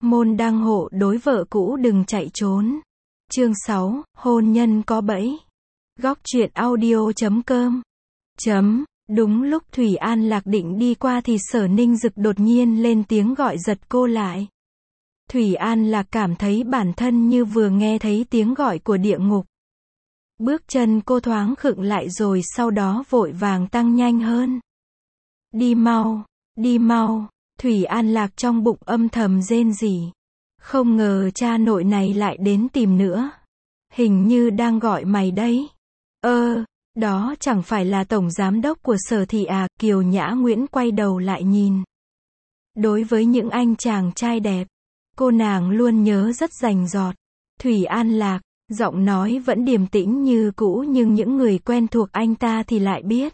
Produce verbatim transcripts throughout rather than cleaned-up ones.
Môn đăng hộ đối vợ cũ đừng chạy trốn. Chương sáu, hôn nhân có bẫy. Góc truyện audio chấm com. Chấm. Đúng lúc Thủy An Lạc định đi qua thì Sở Ninh Dực đột nhiên lên tiếng gọi giật cô lại. Thủy An Lạc cảm thấy bản thân như vừa nghe thấy tiếng gọi của địa ngục. Bước chân cô thoáng khựng lại rồi sau đó vội vàng tăng nhanh hơn. Đi mau, đi mau, Thủy An Lạc trong bụng âm thầm rên rỉ. Không ngờ cha nội này lại đến tìm nữa. Hình như đang gọi mày đấy. Ơ, đó chẳng phải là tổng giám đốc của Sở thị à? Kiều Nhã Nguyễn quay đầu lại nhìn. Đối với những anh chàng trai đẹp, cô nàng luôn nhớ rất rành rọt. Thủy An Lạc, giọng nói vẫn điềm tĩnh như cũ nhưng những người quen thuộc anh ta thì lại biết.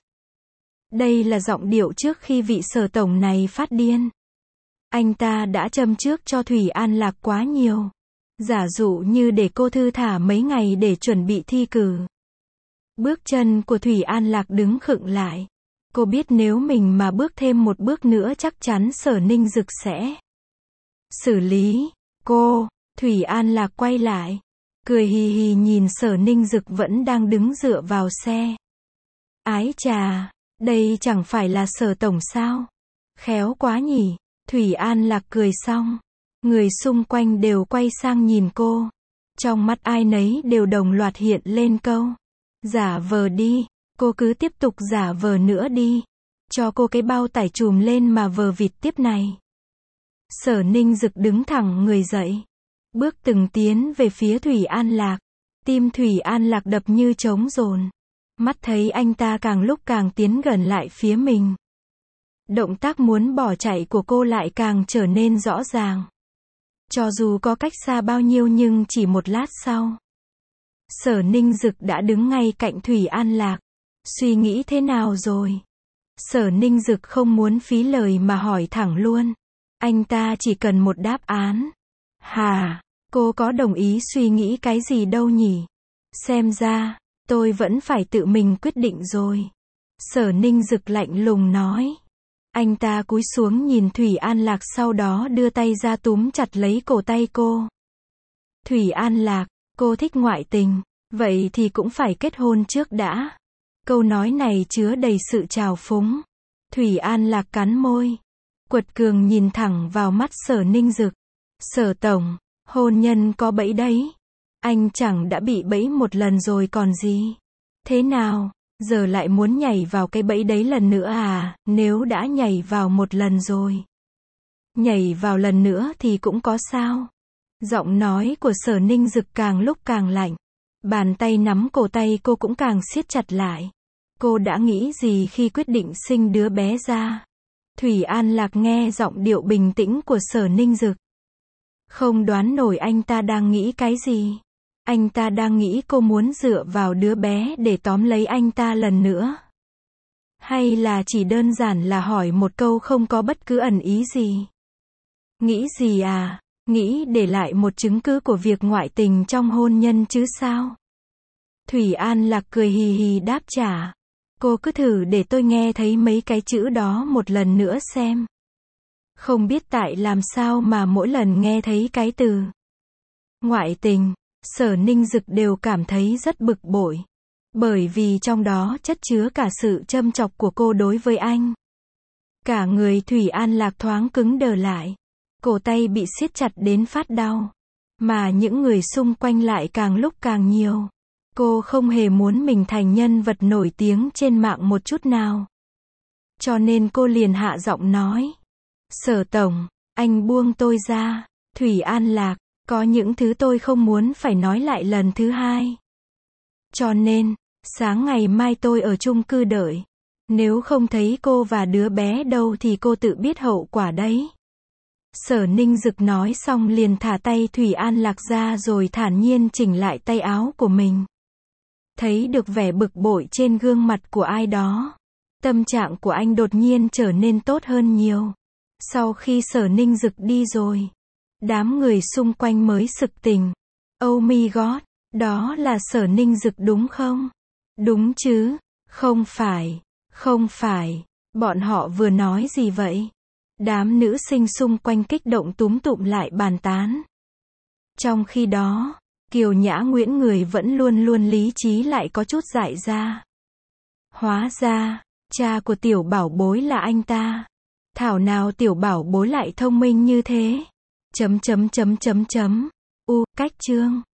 Đây là giọng điệu trước khi vị Sở tổng này phát điên. Anh ta đã châm trước cho Thủy An Lạc quá nhiều. Giả dụ như để cô thư thả mấy ngày để chuẩn bị thi cử. Bước chân của Thủy An Lạc đứng khựng lại. Cô biết nếu mình mà bước thêm một bước nữa chắc chắn Sở Ninh Dực sẽ xử lý cô. Thủy An Lạc quay lại, cười hì hì nhìn Sở Ninh Dực vẫn đang đứng dựa vào xe. Ái chà, đây chẳng phải là Sở tổng sao? Khéo quá nhỉ. Thủy An Lạc cười xong, người xung quanh đều quay sang nhìn cô. Trong mắt ai nấy đều đồng loạt hiện lên câu: giả vờ đi. Cô cứ tiếp tục giả vờ nữa đi. Cho cô cái bao tải trùm lên mà vờ vịt tiếp này. Sở Ninh Dực đứng thẳng người dậy, bước từng tiến về phía Thủy An Lạc. Tim Thủy An Lạc đập như trống dồn. Mắt thấy anh ta càng lúc càng tiến gần lại phía mình. Động tác muốn bỏ chạy của cô lại càng trở nên rõ ràng. Cho dù có cách xa bao nhiêu nhưng chỉ một lát sau, Sở Ninh Dực đã đứng ngay cạnh Thủy An Lạc. Suy nghĩ thế nào rồi? Sở Ninh Dực không muốn phí lời mà hỏi thẳng luôn. Anh ta chỉ cần một đáp án. Hà, cô có đồng ý suy nghĩ cái gì đâu nhỉ? Xem ra, tôi vẫn phải tự mình quyết định rồi. Sở Ninh Dực lạnh lùng nói. Anh ta cúi xuống nhìn Thủy An Lạc sau đó đưa tay ra túm chặt lấy cổ tay cô. Thủy An Lạc, cô thích ngoại tình, vậy thì cũng phải kết hôn trước đã. Câu nói này chứa đầy sự trào phúng. Thủy An Lạc cắn môi, quật cường nhìn thẳng vào mắt Sở Ninh Dực. Sở tổng, hôn nhân có bẫy đấy. Anh chẳng đã bị bẫy một lần rồi còn gì. Thế nào, giờ lại muốn nhảy vào cái bẫy đấy lần nữa à? Nếu đã nhảy vào một lần rồi, nhảy vào lần nữa thì cũng có sao. Giọng nói của Sở Ninh Dực càng lúc càng lạnh. Bàn tay nắm cổ tay cô cũng càng siết chặt lại. Cô đã nghĩ gì khi quyết định sinh đứa bé ra? Thủy An Lạc nghe giọng điệu bình tĩnh của Sở Ninh Dực. Không đoán nổi anh ta đang nghĩ cái gì. Anh ta đang nghĩ cô muốn dựa vào đứa bé để tóm lấy anh ta lần nữa. Hay là chỉ đơn giản là hỏi một câu không có bất cứ ẩn ý gì. Nghĩ gì à? Nghĩ để lại một chứng cứ của việc ngoại tình trong hôn nhân chứ sao? Thủy An Lạc cười hì hì đáp trả. Cô cứ thử để tôi nghe thấy mấy cái chữ đó một lần nữa xem. Không biết tại làm sao mà mỗi lần nghe thấy cái từ ngoại tình, Sở Ninh Dực đều cảm thấy rất bực bội. Bởi vì trong đó chất chứa cả sự châm chọc của cô đối với anh. Cả người Thủy An Lạc thoáng cứng đờ lại. Cổ tay bị siết chặt đến phát đau. Mà những người xung quanh lại càng lúc càng nhiều. Cô không hề muốn mình thành nhân vật nổi tiếng trên mạng một chút nào. Cho nên cô liền hạ giọng nói. Sở tổng, anh buông tôi ra. Thủy An Lạc, có những thứ tôi không muốn phải nói lại lần thứ hai. Cho nên, sáng ngày mai tôi ở chung cư đợi. Nếu không thấy cô và đứa bé đâu thì cô tự biết hậu quả đấy. Sở Ninh Dực nói xong liền thả tay Thủy An Lạc ra rồi thản nhiên chỉnh lại tay áo của mình. Thấy được vẻ bực bội trên gương mặt của ai đó. Tâm trạng của anh đột nhiên trở nên tốt hơn nhiều. Sau khi Sở Ninh Dực đi rồi, đám người xung quanh mới sực tỉnh. Oh my god, đó là Sở Ninh Dực đúng không? Đúng chứ? Không phải, không phải, bọn họ vừa nói gì vậy? Đám nữ sinh xung quanh kích động túm tụm lại bàn tán. Trong khi đó, Kiều Nhã Nguyễn người vẫn luôn luôn lý trí lại có chút dại ra. Hóa ra, cha của tiểu bảo bối là anh ta. Thảo nào tiểu bảo bối lại thông minh như thế. Chấm chấm chấm chấm chấm. U, cách chương.